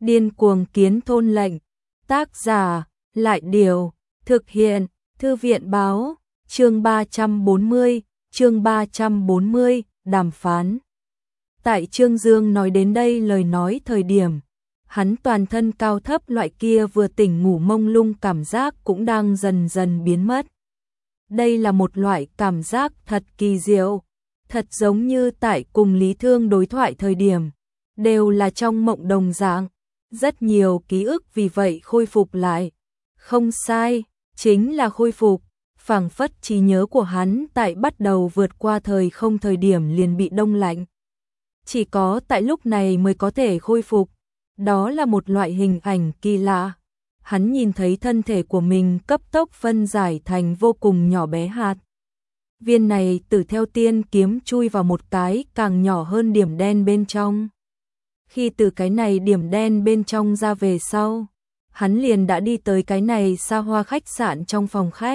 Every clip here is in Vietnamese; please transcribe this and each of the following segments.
Điên cuồng kiến thôn lệnh. Tác giả, Lại Điều. Thực hiện, Thư viện báo. Chương 340, đàm phán. Tại Trương Dương nói đến đây lời nói thời điểm, hắn toàn thân cao thấp loại kia vừa tỉnh ngủ mông lung cảm giác cũng đang dần dần biến mất. Đây là một loại cảm giác thật kỳ diệu, thật giống như tại cùng Lý Thương đối thoại thời điểm, đều là trong mộng đồng dạng, rất nhiều ký ức vì vậy khôi phục lại. Không sai, chính là khôi phục, phảng phất trí nhớ của hắn tại bắt đầu vượt qua thời không thời điểm liền bị đông lạnh. Chỉ có tại lúc này mới có thể khôi phục, đó là một loại hình ảnh kỳ lạ. Hắn nhìn thấy thân thể của mình cấp tốc phân giải thành vô cùng nhỏ bé hạt. Viên này tử theo tiên kiếm chui vào một cái càng nhỏ hơn điểm đen bên trong. Khi từ cái này điểm đen bên trong ra về sau, hắn liền đã đi tới cái này xa hoa khách sạn trong phòng khách.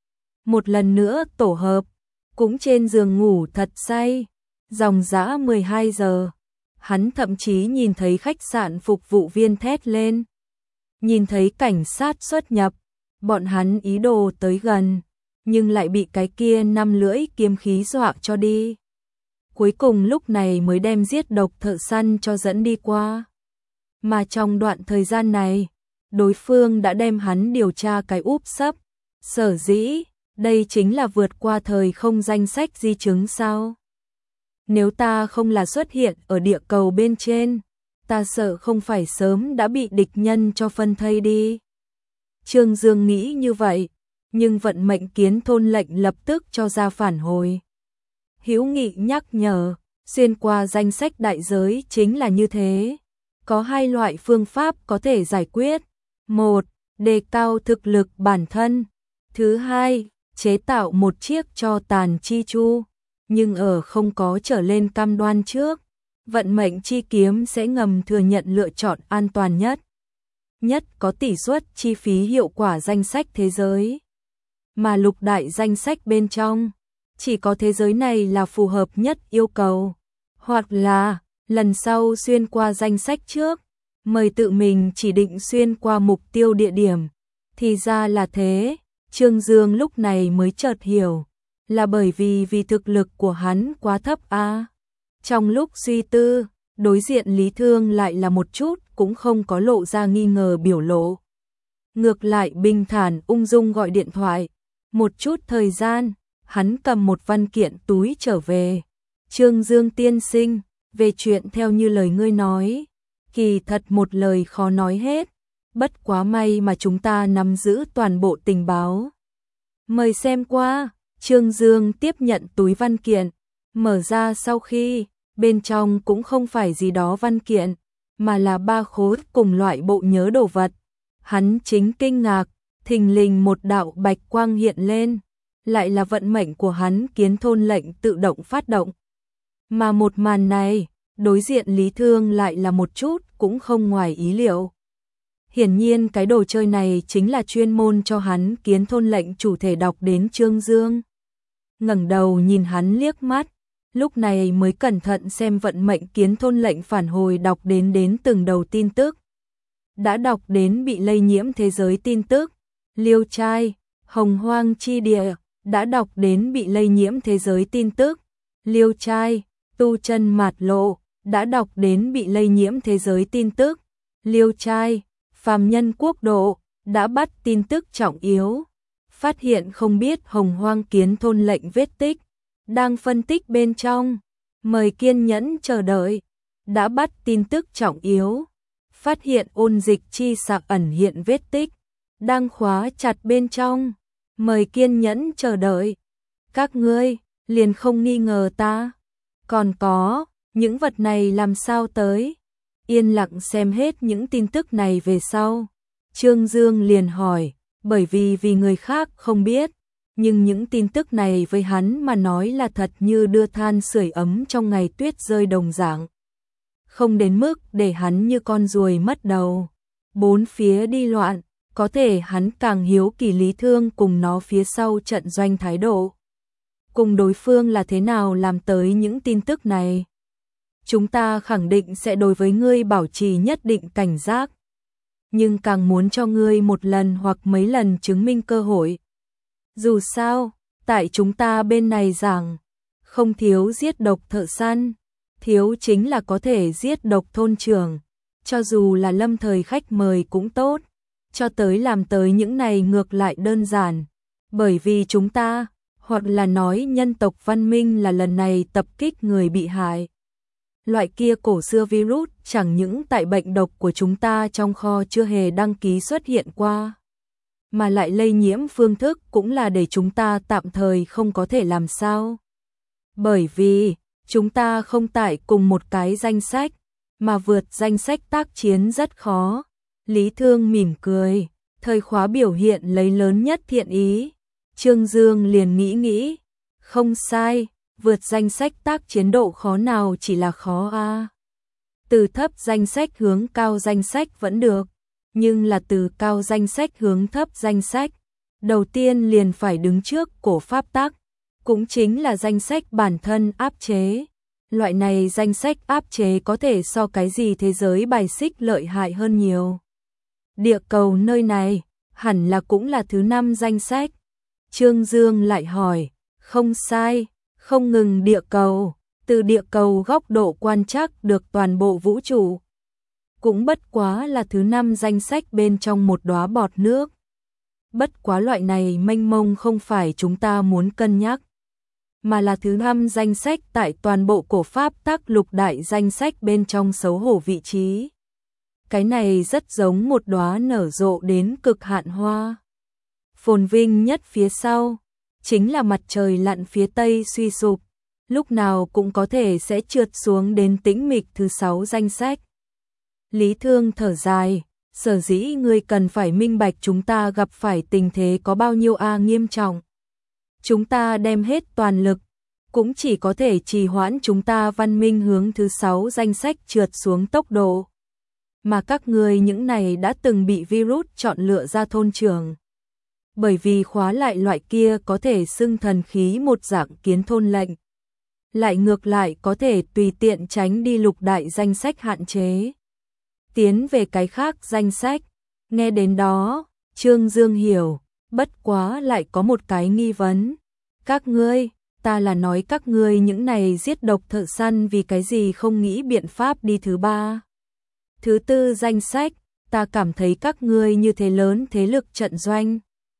Một lần nữa tổ hợp, cũng trên giường ngủ thật say, dòng dã 12 giờ. Hắn thậm chí nhìn thấy khách sạn phục vụ viên thét lên. Nhìn thấy cảnh sát xuất nhập, bọn hắn ý đồ tới gần, nhưng lại bị cái kia 5 lưỡi kiếm khí dọa cho đi. Cuối cùng lúc này mới đem giết độc thợ săn cho dẫn đi qua. Mà trong đoạn thời gian này, đối phương đã đem hắn điều tra cái úp sấp. Sở dĩ, đây chính là vượt qua thời không danh sách di chứng sao? Nếu ta không là xuất hiện ở địa cầu bên trên, ta sợ không phải sớm đã bị địch nhân cho phân thây đi. Trương Dương nghĩ như vậy, nhưng vận mệnh kiến thôn lệnh lập tức cho ra phản hồi. Hữu Nghị nhắc nhở, xuyên qua danh sách đại giới chính là như thế. Có hai loại phương pháp có thể giải quyết. Một, đề cao thực lực bản thân. Thứ hai, chế tạo một chiếc tro tàn chi chu. Nhưng ở không có trở lên cam đoan trước, vận mệnh chi kiếm sẽ ngầm thừa nhận lựa chọn an toàn nhất. Nhất có tỷ suất chi phí hiệu quả danh sách thế giới. Mà lục đại danh sách bên trong, chỉ có thế giới này là phù hợp nhất yêu cầu. Hoặc là, lần sau xuyên qua danh sách trước, mời tự mình chỉ định xuyên qua mục tiêu địa điểm. Thì ra là thế, Trương Dương lúc này mới chợt hiểu. Là bởi vì thực lực của hắn quá thấp a. Trong lúc suy tư, đối diện Lý Thương lại là một chút cũng không có lộ ra nghi ngờ biểu lộ. Ngược lại bình thản ung dung gọi điện thoại. Một chút thời gian, hắn cầm một văn kiện túi trở về. Trương Dương tiên sinh, về chuyện theo như lời ngươi nói, kỳ thật một lời khó nói hết. Bất quá may mà chúng ta nắm giữ toàn bộ tình báo. Mời xem qua. Trương Dương tiếp nhận túi văn kiện, mở ra sau khi, bên trong cũng không phải gì đó văn kiện, mà là 3 khối cùng loại bộ nhớ đồ vật. Hắn chính kinh ngạc, thình lình một đạo bạch quang hiện lên, lại là vận mệnh của hắn kiến thôn lệnh tự động phát động. Mà một màn này, đối diện Lý Thương lại là một chút cũng không ngoài ý liệu. Hiển nhiên cái đồ chơi này chính là chuyên môn cho hắn kiến thôn lệnh chủ thể đọc đến Trương Dương. Ngẩng đầu nhìn hắn liếc mắt, lúc này mới cẩn thận xem vận mệnh kiến thôn lệnh phản hồi đọc đến từng đầu tin tức. Đã đọc đến bị lây nhiễm thế giới tin tức, Liêu Trai, Hồng Hoang chi địa, đã đọc đến bị lây nhiễm thế giới tin tức, Liêu Trai, Tu Chân Mạt Lộ, đã đọc đến bị lây nhiễm thế giới tin tức, Liêu Trai, Phàm Nhân Quốc độ, đã bắt tin tức trọng yếu. Phát hiện không biết Hồng Hoang kiến thôn lệnh vết tích, đang phân tích bên trong, mời kiên nhẫn chờ đợi, đã bắt tin tức trọng yếu. Phát hiện ôn dịch chi sạc ẩn hiện vết tích, đang khóa chặt bên trong, mời kiên nhẫn chờ đợi. Các ngươi, liền không nghi ngờ ta. Còn có, những vật này làm sao tới? Yên lặng xem hết những tin tức này về sau. Trương Dương liền hỏi. Bởi vì người khác không biết, nhưng những tin tức này với hắn mà nói là thật như đưa than sưởi ấm trong ngày tuyết rơi đồng dạng. Không đến mức để hắn như con ruồi mất đầu. Bốn phía đi loạn, có thể hắn càng hiếu kỳ Lý Thương cùng nó phía sau trận doanh thái độ. Cùng đối phương là thế nào làm tới những tin tức này. chúng ta khẳng định sẽ đối với ngươi bảo trì nhất định cảnh giác. Nhưng càng muốn cho ngươi một lần hoặc mấy lần chứng minh cơ hội. Dù sao, tại chúng ta bên này rằng, không thiếu giết độc thợ săn, thiếu chính là có thể giết độc thôn trưởng, cho dù là lâm thời khách mời cũng tốt, cho tới làm tới những này ngược lại đơn giản, bởi vì chúng ta, hoặc là nói nhân tộc văn minh là lần này tập kích người bị hại. Loại kia cổ xưa virus chẳng những tại bệnh độc của chúng ta trong kho chưa hề đăng ký xuất hiện qua, mà lại lây nhiễm phương thức cũng là để chúng ta tạm thời không có thể làm sao. Bởi vì, chúng ta không tại cùng một cái danh sách, mà vượt danh sách tác chiến rất khó. Lý Thương mỉm cười, thời khóa biểu hiện lấy lớn nhất thiện ý. Trương Dương liền nghĩ, không sai, vượt danh sách tác chiến độ khó nào chỉ là khó a. Từ thấp danh sách hướng cao danh sách vẫn được, nhưng là từ cao danh sách hướng thấp danh sách, đầu tiên liền phải đứng trước cổ pháp tắc, cũng chính là danh sách bản thân áp chế. Loại này danh sách áp chế có thể so cái gì thế giới bài xích lợi hại hơn nhiều. Địa cầu nơi này, hẳn là cũng là thứ 5 danh sách. Trương Dương lại hỏi, không sai, không ngừng địa cầu, từ địa cầu góc độ quan trắc được toàn bộ vũ trụ. Cũng bất quá là thứ 5 danh sách bên trong một đóa bọt nước. Bất quá loại này mênh mông không phải chúng ta muốn cân nhắc, mà là thứ 5 danh sách tại toàn bộ cổ pháp tắc lục đại danh sách bên trong xấu hổ vị trí. Cái này rất giống một đóa nở rộ đến cực hạn hoa. Phồn vinh nhất phía sau, chính là mặt trời lặn phía tây suy sụp, lúc nào cũng có thể sẽ trượt xuống đến tĩnh mịch thứ 6 danh sách. Lý Thương thở dài, sở dĩ ngươi cần phải minh bạch chúng ta gặp phải tình thế có bao nhiêu nghiêm trọng. Chúng ta đem hết toàn lực, cũng chỉ có thể trì hoãn chúng ta văn minh hướng thứ 6 danh sách trượt xuống tốc độ. Mà các ngươi những này đã từng bị virus chọn lựa ra thôn trưởng. Bởi vì khóa lại loại kia có thể xưng thần khí một dạng kiến thôn lệnh. Lại ngược lại có thể tùy tiện tránh đi lục đại danh sách hạn chế. Tiến về cái khác danh sách, nghe đến đó, Trương Dương hiểu, bất quá lại có một cái nghi vấn. Các ngươi, ta là nói các ngươi những này giết độc thợ săn vì cái gì không nghĩ biện pháp đi thứ 3. Thứ 4 danh sách, ta cảm thấy các ngươi như thế lớn thế lực trận doanh.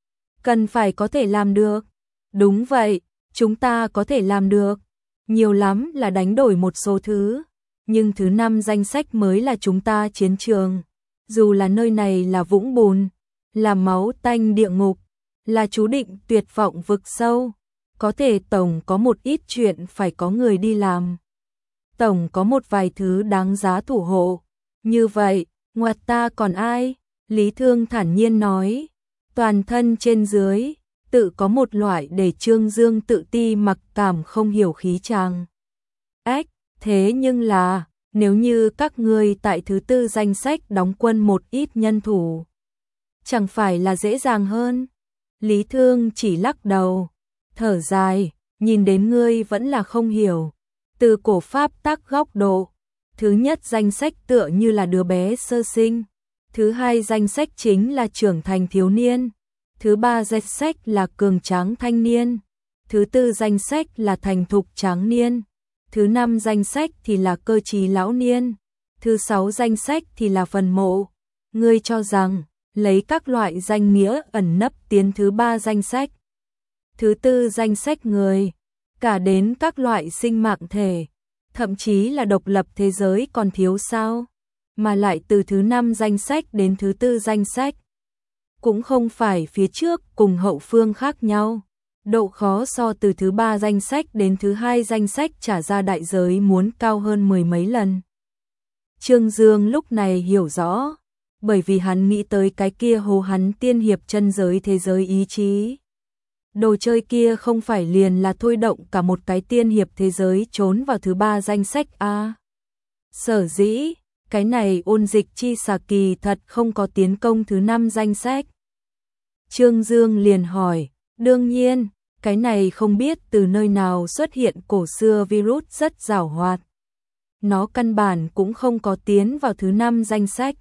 Cần phải có thể làm được. Đúng vậy, chúng ta có thể làm được. Nhiều lắm là đánh đổi một số thứ. Nhưng thứ 5 danh sách mới là chúng ta chiến trường. Dù là nơi này là vũng bùn, là máu tanh địa ngục, là chú định tuyệt vọng vực sâu. Có thể tổng có một ít chuyện phải có người đi làm. Tổng có một vài thứ đáng giá thủ hộ. Như vậy, ngoặt ta còn ai? Lý Thương thản nhiên nói. Toàn thân trên dưới, tự có một loại để Trương Dương tự ti mặc cảm không hiểu khí chàng. Ách, thế nhưng là, nếu như các ngươi tại thứ 4 danh sách đóng quân một ít nhân thủ, chẳng phải là dễ dàng hơn? Lý Thương chỉ lắc đầu, thở dài, nhìn đến ngươi vẫn là không hiểu. Từ cổ pháp tắc góc độ, thứ nhất danh sách tựa như là đứa bé sơ sinh. Thứ 2 danh sách chính là trưởng thành thiếu niên. Thứ 3 danh sách là cường tráng thanh niên. Thứ 4 danh sách là thành thục tráng niên. Thứ 5 danh sách thì là cơ trí lão niên. Thứ 6 danh sách thì là phần mộ. Ngươi cho rằng, lấy các loại danh nghĩa ẩn nấp tiến thứ 3 danh sách. Thứ 4 danh sách người, cả đến các loại sinh mạng thể, thậm chí là độc lập thế giới còn thiếu sao? Mà lại từ thứ 5 danh sách đến thứ 4 danh sách, cũng không phải phía trước cùng hậu phương khác nhau. Độ khó so từ thứ 3 danh sách đến thứ 2 danh sách trả ra đại giới muốn cao hơn 10 mấy lần. Trương Dương lúc này hiểu rõ, bởi vì hắn nghĩ tới cái kia hồ hắn tiên hiệp chân giới thế giới ý chí. Đồ chơi kia không phải liền là thôi động cả một cái tiên hiệp thế giới trốn vào thứ 3 danh sách a. Sở dĩ, cái này ôn dịch chi xà kỳ thật không có tiến công thứ 5 danh sách. Trương Dương liền hỏi, đương nhiên, cái này không biết từ nơi nào xuất hiện cổ xưa virus rất giàu hoạt. nó căn bản cũng không có tiến vào thứ 5 danh sách.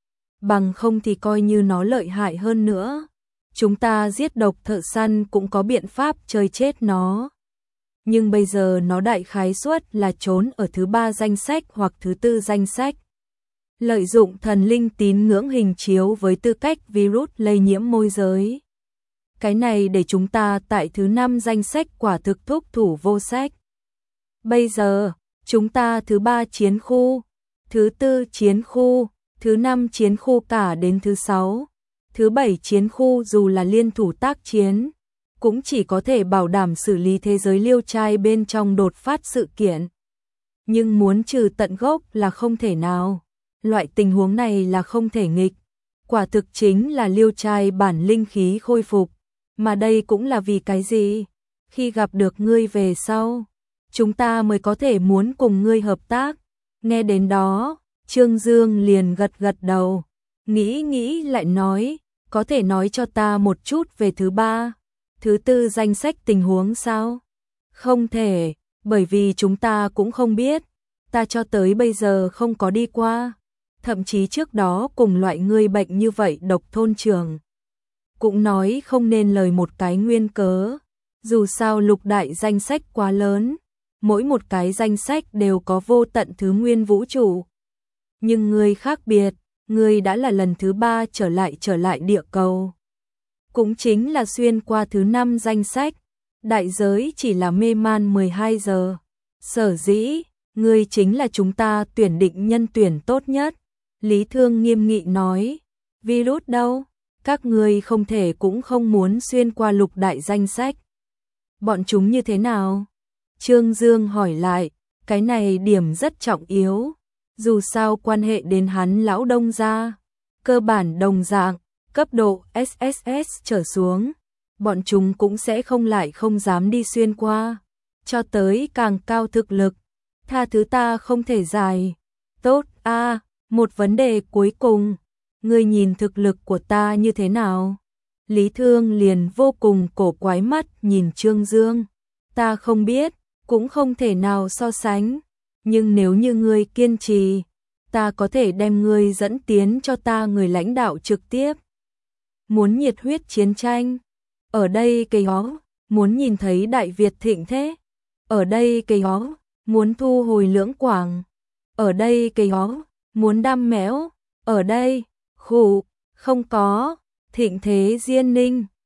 Bằng không thì coi như nó lợi hại hơn nữa, chúng ta giết độc thợ săn cũng có biện pháp chơi chết nó. Nhưng bây giờ nó đại khái suất là trốn ở thứ 3 danh sách hoặc thứ 4 danh sách. Lợi dụng thần linh tín ngưỡng hình chiếu với tư cách virus lây nhiễm môi giới. Cái này để chúng ta tại thứ 5 danh sách quả thực thúc thủ vô sách. Bây giờ, chúng ta thứ 3 chiến khu, thứ 4 chiến khu, thứ 5 chiến khu cả đến thứ 6, thứ 7 chiến khu dù là liên thủ tác chiến, cũng chỉ có thể bảo đảm xử lý thế giới liêu trai bên trong đột phát sự kiện. Nhưng muốn trừ tận gốc là không thể nào. Loại tình huống này là không thể nghịch. Quả thực chính là liêu trai bản linh khí khôi phục. Mà đây cũng là vì cái gì? Khi gặp được ngươi về sau, chúng ta mới có thể muốn cùng ngươi hợp tác. Nghe đến đó, Trương Dương liền gật gật đầu. Nghĩ lại nói, có thể nói cho ta một chút về thứ 3, thứ 4 danh sách tình huống sao? Không thể, bởi vì chúng ta cũng không biết. Ta cho tới bây giờ không có đi qua. Thậm chí trước đó cùng loại ngươi bệnh như vậy độc thôn trưởng. Cũng nói không nên lời một cái nguyên cớ. Dù sao lục đại danh sách quá lớn, mỗi một cái danh sách đều có vô tận thứ nguyên vũ trụ. Nhưng ngươi khác biệt, ngươi đã là lần thứ 3 trở lại địa cầu. Cũng chính là xuyên qua thứ 5 danh sách, đại giới chỉ là mê man 12 giờ. Sở dĩ, ngươi chính là chúng ta tuyển định nhân tuyển tốt nhất. Lý Thương nghiêm nghị nói, virus đâu? Các ngươi không thể cũng không muốn xuyên qua lục đại danh sách. Bọn chúng như thế nào? Trương Dương hỏi lại, cái này điểm rất trọng yếu. Dù sao quan hệ đến hắn lão đông gia, cơ bản đồng dạng, cấp độ SSS trở xuống, bọn chúng cũng sẽ không dám đi xuyên qua. Cho tới càng cao thực lực, tha thứ ta không thể dài. Tốt a, một vấn đề cuối cùng, ngươi nhìn thực lực của ta như thế nào? Lý Thương liền vô cùng cổ quái mắt nhìn Trương Dương. Ta không biết, cũng không thể nào so sánh, nhưng nếu như ngươi kiên trì, ta có thể đem ngươi dẫn tiến cho ta người lãnh đạo trực tiếp. Muốn nhiệt huyết chiến tranh, ở đây cây ó, muốn nhìn thấy Đại Việt thịnh thế, ở đây cây ó, muốn thu hồi Lưỡng Quảng, ở đây cây ó, muốn đam mẽo, ở đây, khủ, không có, thịnh thế Diên Ninh,